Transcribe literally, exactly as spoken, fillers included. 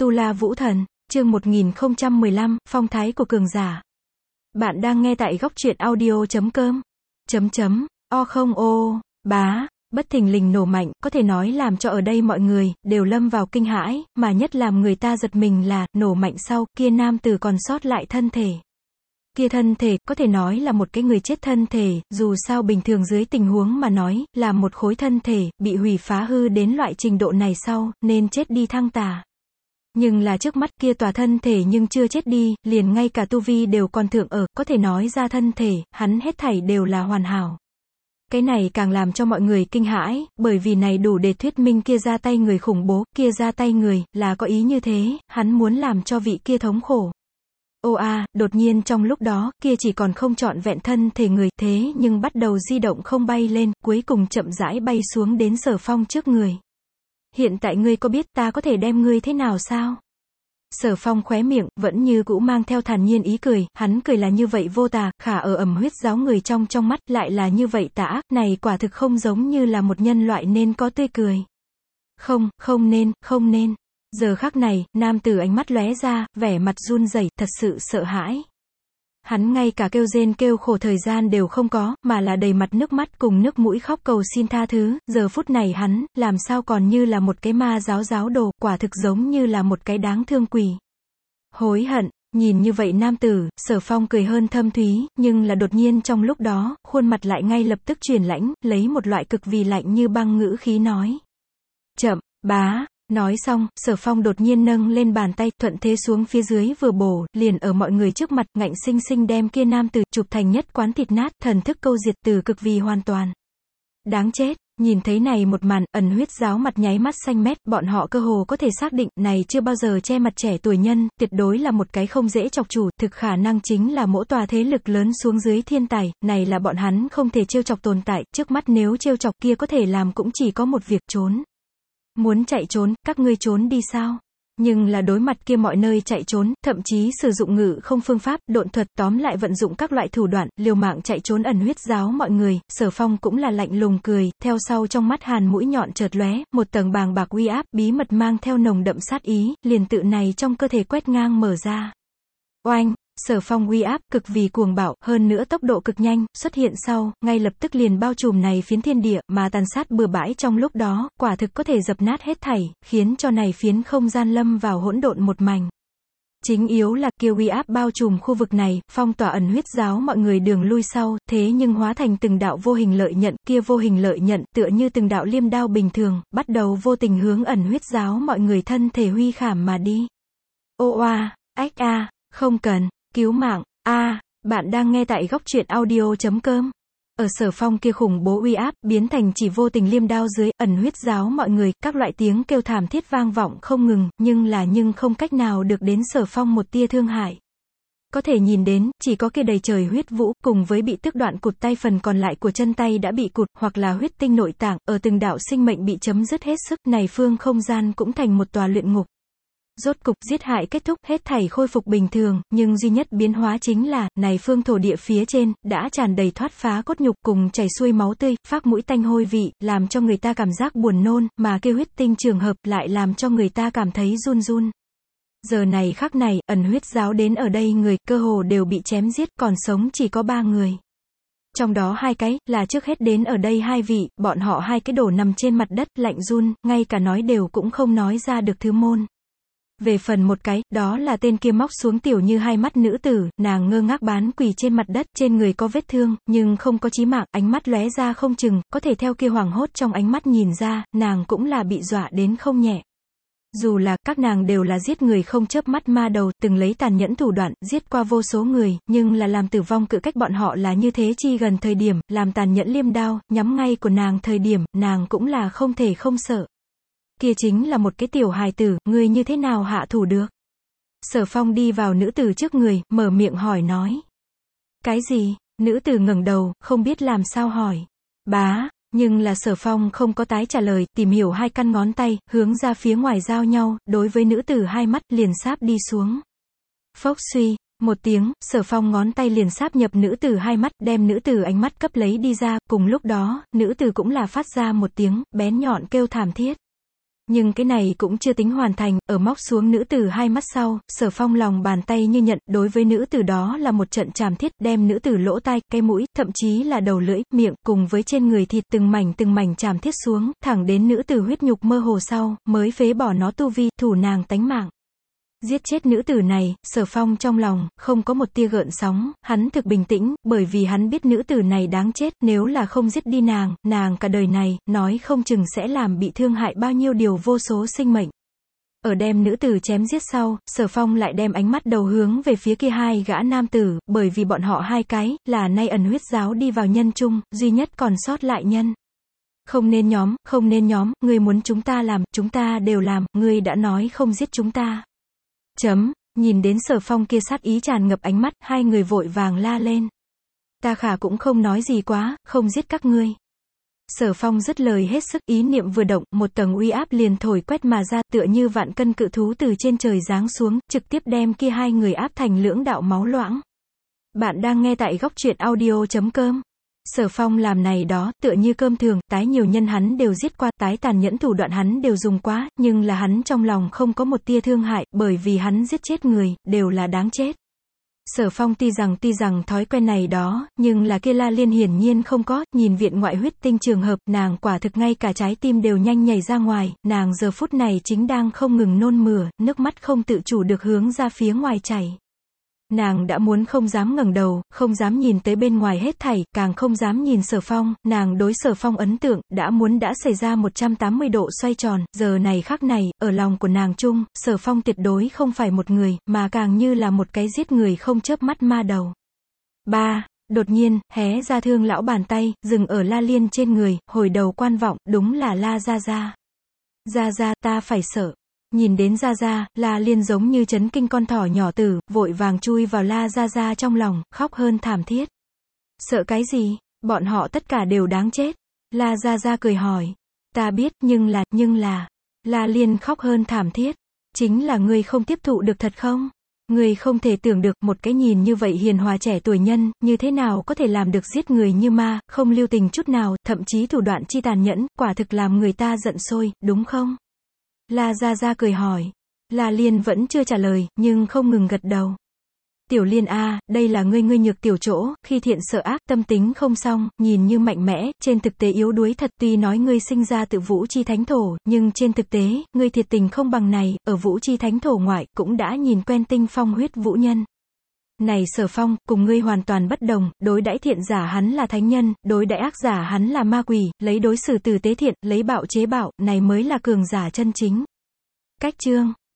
Tu La Vũ Thần, chương một nghìn không trăm mười lăm, phong thái của cường giả. Bạn đang nghe tại góc truyện audio chấm com. Chấm chấm, o không ô, bá, bất thình lình nổ mạnh, có thể nói làm cho ở đây mọi người, đều lâm vào kinh hãi, mà nhất làm người ta giật mình là, nổ mạnh sau, kia nam tử còn sót lại thân thể. Kia thân thể, có thể nói là một cái người chết thân thể, dù sao bình thường dưới tình huống mà nói, là một khối thân thể, bị hủy phá hư đến loại trình độ này sau, nên chết đi thăng tà. Nhưng là trước mắt kia tòa thân thể nhưng chưa chết đi, liền ngay cả tu vi đều còn thượng ở, có thể nói ra thân thể, hắn hết thảy đều là hoàn hảo. Cái này càng làm cho mọi người kinh hãi, bởi vì này đủ để thuyết minh kia ra tay người khủng bố, kia ra tay người, là có ý như thế, hắn muốn làm cho vị kia thống khổ. Ô a, à, đột nhiên trong lúc đó, kia chỉ còn không trọn vẹn thân thể người, thế nhưng bắt đầu di động không bay lên, cuối cùng chậm rãi bay xuống đến Sở Phong trước người. Hiện tại ngươi có biết ta có thể đem ngươi thế nào sao? Sở Phong khóe miệng, vẫn như cũ mang theo thản nhiên ý cười, hắn cười là như vậy vô tà, khả ở ẩm huyết giáo người trong trong mắt, lại là như vậy tà ác, này quả thực không giống như là một nhân loại nên có tươi cười. Không, không nên, không nên. Giờ khắc này, nam tử ánh mắt lóe ra, vẻ mặt run rẩy, thật sự sợ hãi. Hắn ngay cả kêu rên kêu khổ thời gian đều không có, mà là đầy mặt nước mắt cùng nước mũi khóc cầu xin tha thứ, giờ phút này hắn, làm sao còn như là một cái ma giáo giáo đồ, quả thực giống như là một cái đáng thương quỷ. Hối hận, nhìn như vậy nam tử, Sở Phong cười hơn thâm thúy, nhưng là đột nhiên trong lúc đó, khuôn mặt lại ngay lập tức chuyển lãnh, lấy một loại cực vì lạnh như băng ngữ khí nói. Chậm, bá. Nói xong, Sở Phong đột nhiên nâng lên bàn tay, thuận thế xuống phía dưới vừa bổ, liền ở mọi người trước mặt, ngạnh sinh sinh đem kia nam tử, chụp thành nhất quán thịt nát, thần thức câu diệt từ cực vì hoàn toàn. Đáng chết, nhìn thấy này một màn, ẩn huyết giáo mặt nháy mắt xanh mét, bọn họ cơ hồ có thể xác định, này chưa bao giờ che mặt trẻ tuổi nhân, tuyệt đối là một cái không dễ chọc chủ, thực khả năng chính là mỗi tòa thế lực lớn xuống dưới thiên tài, này là bọn hắn không thể trêu chọc tồn tại, trước mắt nếu trêu chọc kia có thể làm cũng chỉ có một việc trốn. Muốn chạy trốn, các ngươi trốn đi sao? Nhưng là đối mặt kia mọi nơi chạy trốn, thậm chí sử dụng ngự không phương pháp, độn thuật, tóm lại vận dụng các loại thủ đoạn, liều mạng chạy trốn ẩn huyết giáo mọi người, Sở Phong cũng là lạnh lùng cười, theo sau trong mắt hàn mũi nhọn chợt lóe, một tầng bàng bạc uy áp, bí mật mang theo nồng đậm sát ý, liền tự này trong cơ thể quét ngang mở ra. Oanh! Sở Phong uy áp cực vì cuồng bạo, hơn nữa tốc độ cực nhanh, xuất hiện sau, ngay lập tức liền bao trùm này phiến thiên địa, mà tàn sát bừa bãi trong lúc đó, quả thực có thể dập nát hết thảy, khiến cho này phiến không gian lâm vào hỗn độn một mảnh. Chính yếu là kia uy áp bao trùm khu vực này, phong tỏa ẩn huyết giáo mọi người đường lui sau, thế nhưng hóa thành từng đạo vô hình lợi nhận, kia vô hình lợi nhận, tựa như từng đạo liêm đao bình thường, bắt đầu vô tình hướng ẩn huyết giáo mọi người thân thể huy khảm mà đi. Ô oa, ách a, không cần. Cứu mạng, a, à, bạn đang nghe tại góc truyện audio chấm com. Ở Sở Phong kia khủng bố uy áp, biến thành chỉ vô tình liêm đao dưới, ẩn huyết giáo mọi người, các loại tiếng kêu thảm thiết vang vọng không ngừng, nhưng là nhưng không cách nào được đến Sở Phong một tia thương hại. Có thể nhìn đến, chỉ có kia đầy trời huyết vũ, cùng với bị tước đoạn cụt tay phần còn lại của chân tay đã bị cụt, hoặc là huyết tinh nội tạng, ở từng đạo sinh mệnh bị chấm dứt hết sức, này phương không gian cũng thành một tòa luyện ngục. Rốt cục giết hại kết thúc, hết thảy khôi phục bình thường, nhưng duy nhất biến hóa chính là, này phương thổ địa phía trên, đã tràn đầy thoát phá cốt nhục cùng chảy xuôi máu tươi, phác mũi tanh hôi vị, làm cho người ta cảm giác buồn nôn, mà kêu huyết tinh trường hợp lại làm cho người ta cảm thấy run run. Giờ này khắc này, ẩn huyết giáo đến ở đây người, cơ hồ đều bị chém giết, còn sống chỉ có ba người. Trong đó hai cái, là trước hết đến ở đây hai vị, bọn họ hai cái đổ nằm trên mặt đất, lạnh run, ngay cả nói đều cũng không nói ra được thứ môn. Về phần một cái, đó là tên kia móc xuống tiểu như hai mắt nữ tử, nàng ngơ ngác bán quỳ trên mặt đất, trên người có vết thương, nhưng không có chí mạng, ánh mắt lóe ra không chừng, có thể theo kia hoảng hốt trong ánh mắt nhìn ra, nàng cũng là bị dọa đến không nhẹ. Dù là, các nàng đều là giết người không chớp mắt ma đầu, từng lấy tàn nhẫn thủ đoạn, giết qua vô số người, nhưng là làm tử vong cự cách bọn họ là như thế chi gần thời điểm, làm tàn nhẫn liêm đao, nhắm ngay của nàng thời điểm, nàng cũng là không thể không sợ. Kia chính là một cái tiểu hài tử, ngươi như thế nào hạ thủ được? Sở Phong đi vào nữ tử trước người, mở miệng hỏi nói. Cái gì? Nữ tử ngẩng đầu, không biết làm sao hỏi. Bá, nhưng là Sở Phong không có tái trả lời, tìm hiểu hai căn ngón tay, hướng ra phía ngoài giao nhau, đối với nữ tử hai mắt, liền sáp đi xuống. Phốc suy, một tiếng, Sở Phong ngón tay liền sáp nhập nữ tử hai mắt, đem nữ tử ánh mắt cấp lấy đi ra, cùng lúc đó, nữ tử cũng là phát ra một tiếng, bén nhọn kêu thảm thiết. Nhưng cái này cũng chưa tính hoàn thành, ở móc xuống nữ tử hai mắt sau, Sở Phong lòng bàn tay như nhận, đối với nữ tử đó là một trận trảm thiết, đem nữ tử lỗ tai, cái mũi, thậm chí là đầu lưỡi, miệng, cùng với trên người thịt từng mảnh từng mảnh trảm thiết xuống, thẳng đến nữ tử huyết nhục mơ hồ sau, mới phế bỏ nó tu vi, thủ nàng tánh mạng. Giết chết nữ tử này, Sở Phong trong lòng, không có một tia gợn sóng, hắn thực bình tĩnh, bởi vì hắn biết nữ tử này đáng chết, nếu là không giết đi nàng, nàng cả đời này, nói không chừng sẽ làm bị thương hại bao nhiêu điều vô số sinh mệnh. Ở đem nữ tử chém giết sau, Sở Phong lại đem ánh mắt đầu hướng về phía kia hai gã nam tử, bởi vì bọn họ hai cái, là nay ẩn huyết giáo đi vào nhân chung, duy nhất còn sót lại nhân. Không nên nhóm, không nên nhóm, ngươi muốn chúng ta làm, chúng ta đều làm, ngươi đã nói không giết chúng ta. Chấm, nhìn đến Sở Phong kia sát ý tràn ngập ánh mắt, hai người vội vàng la lên. Ta khả cũng không nói gì quá, không giết các ngươi. Sở Phong dứt lời hết sức, ý niệm vừa động, một tầng uy áp liền thổi quét mà ra, tựa như vạn cân cự thú từ trên trời giáng xuống, trực tiếp đem kia hai người áp thành lưỡng đạo máu loãng. Bạn đang nghe tại góc truyện audio chấm com. Sở Phong làm này đó, tựa như cơm thường, tái nhiều nhân hắn đều giết qua, tái tàn nhẫn thủ đoạn hắn đều dùng quá, nhưng là hắn trong lòng không có một tia thương hại, bởi vì hắn giết chết người, đều là đáng chết. Sở Phong tuy rằng tuy rằng thói quen này đó, nhưng là kia La Liên hiển nhiên không có, nhìn viện ngoại huyết tinh trường hợp, nàng quả thực ngay cả trái tim đều nhanh nhảy ra ngoài, nàng giờ phút này chính đang không ngừng nôn mửa, nước mắt không tự chủ được hướng ra phía ngoài chảy. Nàng đã muốn không dám ngẩng đầu, không dám nhìn tới bên ngoài hết thảy, càng không dám nhìn Sở Phong, nàng đối Sở Phong ấn tượng, đã muốn đã xảy ra một trăm tám mươi độ xoay tròn, giờ này khắc này, ở lòng của nàng chung, Sở Phong tuyệt đối không phải một người, mà càng như là một cái giết người không chớp mắt ma đầu. Ba, đột nhiên, hé ra thương lão bàn tay, dừng ở La Liên trên người, hồi đầu quan vọng, đúng là La Gia Gia. Gia Gia, ta phải sợ. Nhìn đến Gia Gia, La Liên giống như chấn kinh con thỏ nhỏ tử, vội vàng chui vào La Gia Gia trong lòng, khóc hơn thảm thiết. Sợ cái gì? Bọn họ tất cả đều đáng chết. La Gia Gia cười hỏi. Ta biết, nhưng là, nhưng là. La Liên khóc hơn thảm thiết. Chính là ngươi không tiếp thụ được thật không? Ngươi không thể tưởng được, một cái nhìn như vậy hiền hòa trẻ tuổi nhân, như thế nào có thể làm được giết người như ma, không lưu tình chút nào, thậm chí thủ đoạn chi tàn nhẫn, quả thực làm người ta giận sôi, đúng không? La Gia Gia cười hỏi. La Liên vẫn chưa trả lời, nhưng không ngừng gật đầu. Tiểu Liên a, đây là ngươi ngươi nhược tiểu chỗ, khi thiện sợ ác, tâm tính không xong, nhìn như mạnh mẽ, trên thực tế yếu đuối thật, tuy nói ngươi sinh ra tự vũ chi thánh thổ, nhưng trên thực tế, ngươi thiệt tình không bằng này, ở vũ chi thánh thổ ngoại, cũng đã nhìn quen tinh phong huyết vũ nhân. Này Sở Phong, cùng ngươi hoàn toàn bất đồng, đối đãi thiện giả hắn là thánh nhân, đối đãi ác giả hắn là ma quỷ, lấy đối xử tử tế thiện, lấy bạo chế bạo, này mới là cường giả chân chính. Cách chương